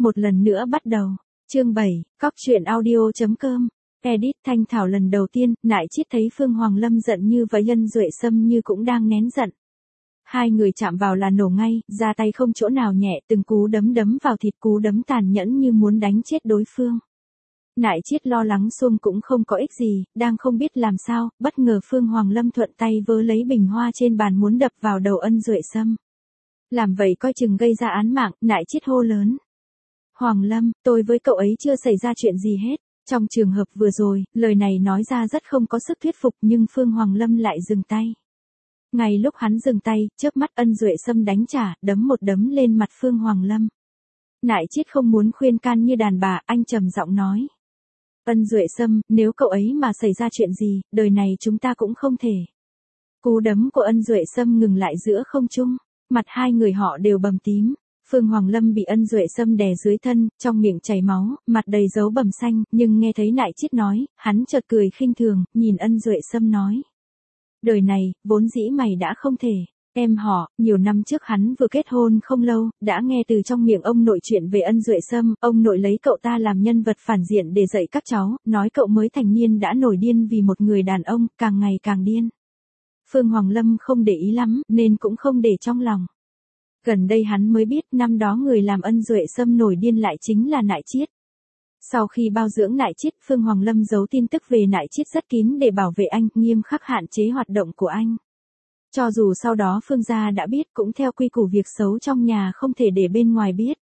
một lần nữa bắt đầu. Chương 7, Cóc truyện audio.com. Edit Thanh Thảo lần đầu tiên, Nại Chiết thấy Phương Hoàng Lâm giận như vậy, Ân Duệ Sâm như cũng đang nén giận. Hai người chạm vào là nổ ngay, ra tay không chỗ nào nhẹ, từng cú đấm đấm vào thịt, cú đấm tàn nhẫn như muốn đánh chết đối phương. Nại Chiết lo lắng xuông cũng không có ích gì, đang không biết làm sao, bất ngờ Phương Hoàng Lâm thuận tay vớ lấy bình hoa trên bàn muốn đập vào đầu Ân Duệ Sâm. Làm vậy coi chừng gây ra án mạng, Nại Chiết hô lớn. Hoàng Lâm, tôi với cậu ấy chưa xảy ra chuyện gì hết. Trong trường hợp vừa rồi, lời này nói ra rất không có sức thuyết phục, nhưng Phương Hoàng Lâm lại dừng tay. Ngay lúc hắn dừng tay, chớp mắt Ân Duệ Sâm đánh trả, đấm một đấm lên mặt Phương Hoàng Lâm. Nại Chiết không muốn khuyên can như đàn bà, anh trầm giọng nói. Ân Duệ Sâm, nếu cậu ấy mà xảy ra chuyện gì, đời này chúng ta cũng không thể. Cú đấm của Ân Duệ Sâm ngừng lại giữa không trung, mặt hai người họ đều bầm tím. Phương Hoàng Lâm bị Ân Duệ Sâm đè dưới thân, trong miệng chảy máu, mặt đầy dấu bầm xanh, nhưng nghe thấy Nại Chiết nói, hắn chợt cười khinh thường, nhìn Ân Duệ Sâm nói. Đời này, vốn dĩ mày đã không thể. Em họ, nhiều năm trước hắn vừa kết hôn không lâu, đã nghe từ trong miệng ông nội chuyện về Ân Duệ Sâm, ông nội lấy cậu ta làm nhân vật phản diện để dạy các cháu, nói cậu mới thành niên đã nổi điên vì một người đàn ông, càng ngày càng điên. Phương Hoàng Lâm không để ý lắm, nên cũng không để trong lòng. Gần đây hắn mới biết năm đó người làm Ân Duệ Sâm nổi điên lại chính là Nại Chiết. Sau khi bao dưỡng Nại Chiết, Phương Hoàng Lâm giấu tin tức về Nại Chiết rất kín để bảo vệ anh, nghiêm khắc hạn chế hoạt động của anh. Cho dù sau đó Phương gia đã biết, cũng theo quy củ việc xấu trong nhà không thể để bên ngoài biết.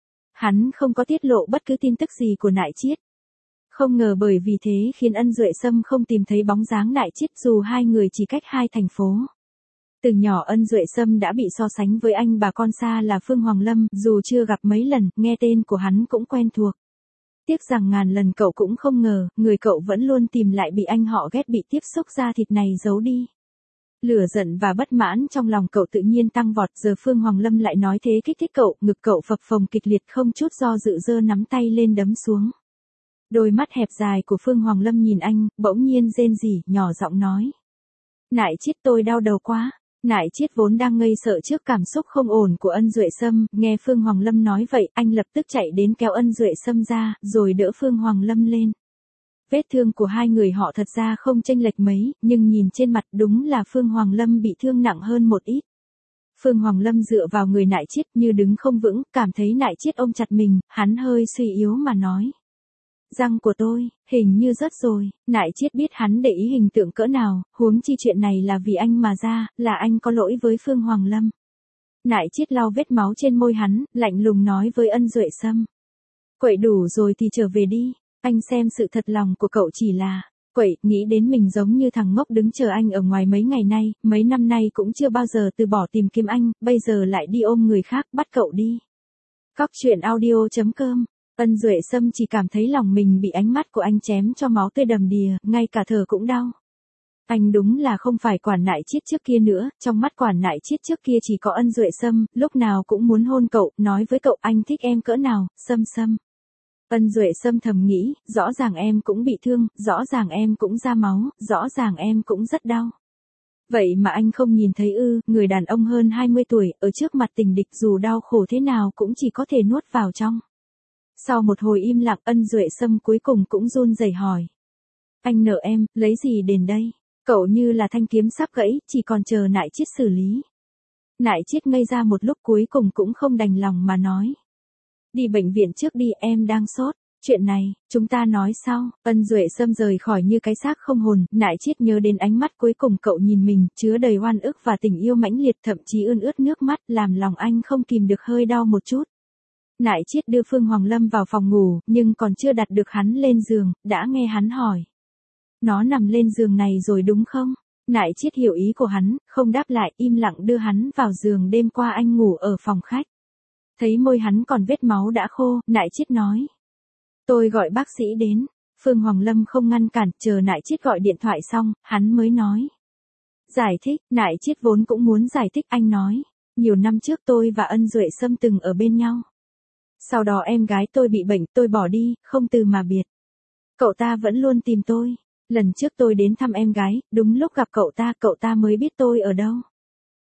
Hắn không có tiết lộ bất cứ tin tức gì của Nại Chiết. Không ngờ bởi vì thế khiến Ân Duệ Sâm không tìm thấy bóng dáng Nại Chiết dù hai người chỉ cách hai thành phố. Từ nhỏ Ân Duệ Sâm đã bị so sánh với anh bà con xa là Phương Hoàng Lâm, dù chưa gặp mấy lần, nghe tên của hắn cũng quen thuộc. Tiếc rằng ngàn lần cậu cũng không ngờ, người cậu vẫn luôn tìm lại bị anh họ ghét, bị tiếp xúc da thịt này giấu đi. Lửa giận và bất mãn trong lòng cậu tự nhiên tăng vọt, giờ Phương Hoàng Lâm lại nói thế kích thích cậu, ngực cậu phập phồng kịch liệt, không chút do dự giơ nắm tay lên đấm xuống. Đôi mắt hẹp dài của Phương Hoàng Lâm nhìn anh, bỗng nhiên rên rỉ, nhỏ giọng nói. Nại Chiết, tôi đau đầu quá. Nại Chiết vốn đang ngây sợ trước cảm xúc không ổn của Ân Duệ Sâm, nghe Phương Hoàng Lâm nói vậy, anh lập tức chạy đến kéo Ân Duệ Sâm ra, rồi đỡ Phương Hoàng Lâm lên. Vết thương của hai người họ thật ra không chênh lệch mấy, nhưng nhìn trên mặt đúng là Phương Hoàng Lâm bị thương nặng hơn một ít. Phương Hoàng Lâm dựa vào người Nại Chiết như đứng không vững, cảm thấy Nại Chiết ôm chặt mình, hắn hơi suy yếu mà nói. Răng của tôi, hình như rớt rồi. Nại Chiết biết hắn để ý hình tượng cỡ nào, huống chi chuyện này là vì anh mà ra, là anh có lỗi với Phương Hoàng Lâm. Nại Chiết lau vết máu trên môi hắn, lạnh lùng nói với Ân Duệ Sâm. Quậy đủ rồi thì trở về đi, anh xem sự thật lòng của cậu chỉ là, quậy, nghĩ đến mình giống như thằng ngốc đứng chờ anh ở ngoài mấy ngày nay, mấy năm nay cũng chưa bao giờ từ bỏ tìm kiếm anh, bây giờ lại đi ôm người khác, bắt cậu đi. Cóc truyện audio.com. Ân Duệ Sâm chỉ cảm thấy lòng mình bị ánh mắt của anh chém cho máu tươi đầm đìa, ngay cả thở cũng đau. Anh đúng là không phải Quản Nại Chiết trước kia nữa, trong mắt Quản Nại Chiết trước kia chỉ có Ân Duệ Sâm, lúc nào cũng muốn hôn cậu, nói với cậu anh thích em cỡ nào, Sâm Sâm. Ân Duệ Sâm thầm nghĩ, rõ ràng em cũng bị thương, rõ ràng em cũng ra máu, rõ ràng em cũng rất đau. Vậy mà anh không nhìn thấy ư, người đàn ông hơn 20 tuổi, ở trước mặt tình địch dù đau khổ thế nào cũng chỉ có thể nuốt vào trong. Sau một hồi im lặng, Ân Duệ Sâm cuối cùng cũng run rẩy hỏi. Anh nợ em, lấy gì đền đây? Cậu như là thanh kiếm sắp gãy, chỉ còn chờ Nại Chiết xử lý. Nại Chiết ngây ra một lúc cuối cùng cũng không đành lòng mà nói. Đi bệnh viện trước đi, em đang sốt. Chuyện này, chúng ta nói sau. Ân Duệ Sâm rời khỏi như cái xác không hồn, Nại Chiết nhớ đến ánh mắt cuối cùng cậu nhìn mình, chứa đầy oan ức và tình yêu mãnh liệt, thậm chí ươn ướt nước mắt, làm lòng anh không kìm được hơi đau một chút. Nại Chiết đưa Phương Hoàng Lâm vào phòng ngủ, nhưng còn chưa đặt được hắn lên giường, đã nghe hắn hỏi. Nó nằm lên giường này rồi đúng không? Nại Chiết hiểu ý của hắn, không đáp lại, im lặng đưa hắn vào giường. Đêm qua anh ngủ ở phòng khách. Thấy môi hắn còn vết máu đã khô, Nại Chiết nói. Tôi gọi bác sĩ đến. Phương Hoàng Lâm không ngăn cản, chờ Nại Chiết gọi điện thoại xong, hắn mới nói. Giải thích, Nại Chiết vốn cũng muốn giải thích, anh nói. Nhiều năm trước tôi và Ân Duệ Sâm từng ở bên nhau. Sau đó em gái tôi bị bệnh, tôi bỏ đi, không từ mà biệt. Cậu ta vẫn luôn tìm tôi. Lần trước tôi đến thăm em gái, đúng lúc gặp cậu ta mới biết tôi ở đâu.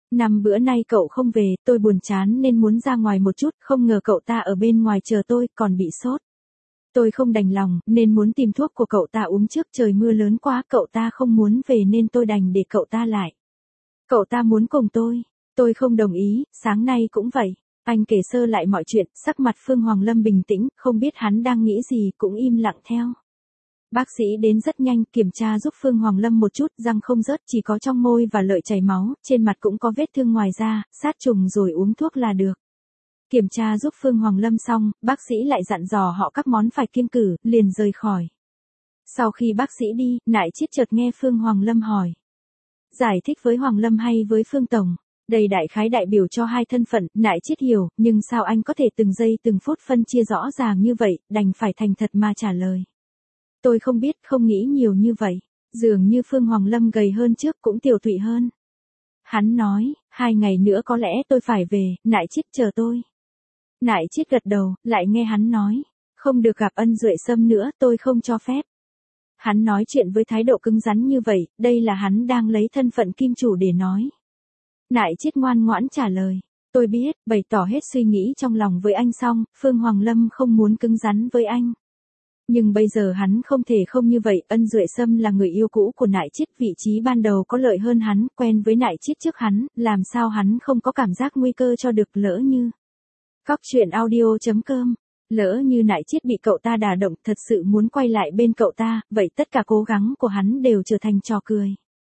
Năm bữa nay cậu không về, tôi buồn chán nên muốn ra ngoài một chút, không ngờ cậu ta ở bên ngoài chờ tôi, còn bị sốt. Tôi không đành lòng, nên muốn tìm thuốc của cậu ta uống trước, trời mưa lớn quá, cậu ta không muốn về nên tôi đành để cậu ta lại. Cậu ta muốn cùng tôi không đồng ý, sáng nay cũng vậy. Anh kể sơ lại mọi chuyện, sắc mặt Phương Hoàng Lâm bình tĩnh, không biết hắn đang nghĩ gì, cũng im lặng theo. Bác sĩ đến rất nhanh, kiểm tra giúp Phương Hoàng Lâm một chút, răng không rớt, chỉ có trong môi và lợi chảy máu, trên mặt cũng có vết thương ngoài da, sát trùng rồi uống thuốc là được. Kiểm tra giúp Phương Hoàng Lâm xong, bác sĩ lại dặn dò họ các món phải kiêng cử, liền rời khỏi. Sau khi bác sĩ đi, Nại Chiết chợt nghe Phương Hoàng Lâm hỏi. Giải thích với Hoàng Lâm hay với Phương Tổng? Đây đại khái đại biểu cho hai thân phận, Nại Chiết hiểu, nhưng sao anh có thể từng giây từng phút phân chia rõ ràng như vậy, đành phải thành thật mà trả lời. Tôi không biết, không nghĩ nhiều như vậy. Dường như Phương Hoàng Lâm gầy hơn trước, cũng tiều tụy hơn. Hắn nói, 2 ngày nữa có lẽ tôi phải về, Nại Chiết chờ tôi. Nại Chiết gật đầu, lại nghe hắn nói, không được gặp Ân Duệ Sâm nữa, tôi không cho phép. Hắn nói chuyện với thái độ cứng rắn như vậy, đây là hắn đang lấy thân phận kim chủ để nói. Nại Chiết ngoan ngoãn trả lời, tôi biết, bày tỏ hết suy nghĩ trong lòng với anh xong, Phương Hoàng Lâm không muốn cứng rắn với anh. Nhưng bây giờ hắn không thể không như vậy, Ân Duệ Sâm là người yêu cũ của Nại Chiết, vị trí ban đầu có lợi hơn hắn, quen với Nại Chiết trước hắn, làm sao hắn không có cảm giác nguy cơ cho được, lỡ như. Cóc truyện audio.com, lỡ như Nại Chiết bị cậu ta đả động, thật sự muốn quay lại bên cậu ta, vậy tất cả cố gắng của hắn đều trở thành trò cười.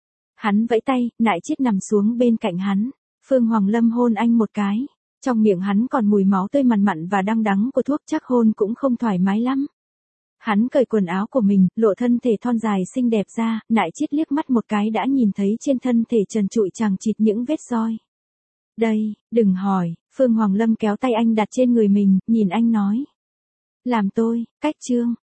Hắn vẫy tay, Nại Chiết nằm xuống bên cạnh hắn, Phương Hoàng Lâm hôn anh một cái, trong miệng hắn còn mùi máu tươi mặn mặn và đắng đắng của thuốc, chắc hôn cũng không thoải mái lắm. Hắn cởi quần áo của mình, lộ thân thể thon dài xinh đẹp ra, Nại Chiết liếc mắt một cái đã nhìn thấy trên thân thể trần trụi chằng chịt những vết roi. Đây, đừng hỏi, Phương Hoàng Lâm kéo tay anh đặt trên người mình, nhìn anh nói. Làm tôi, cách trương.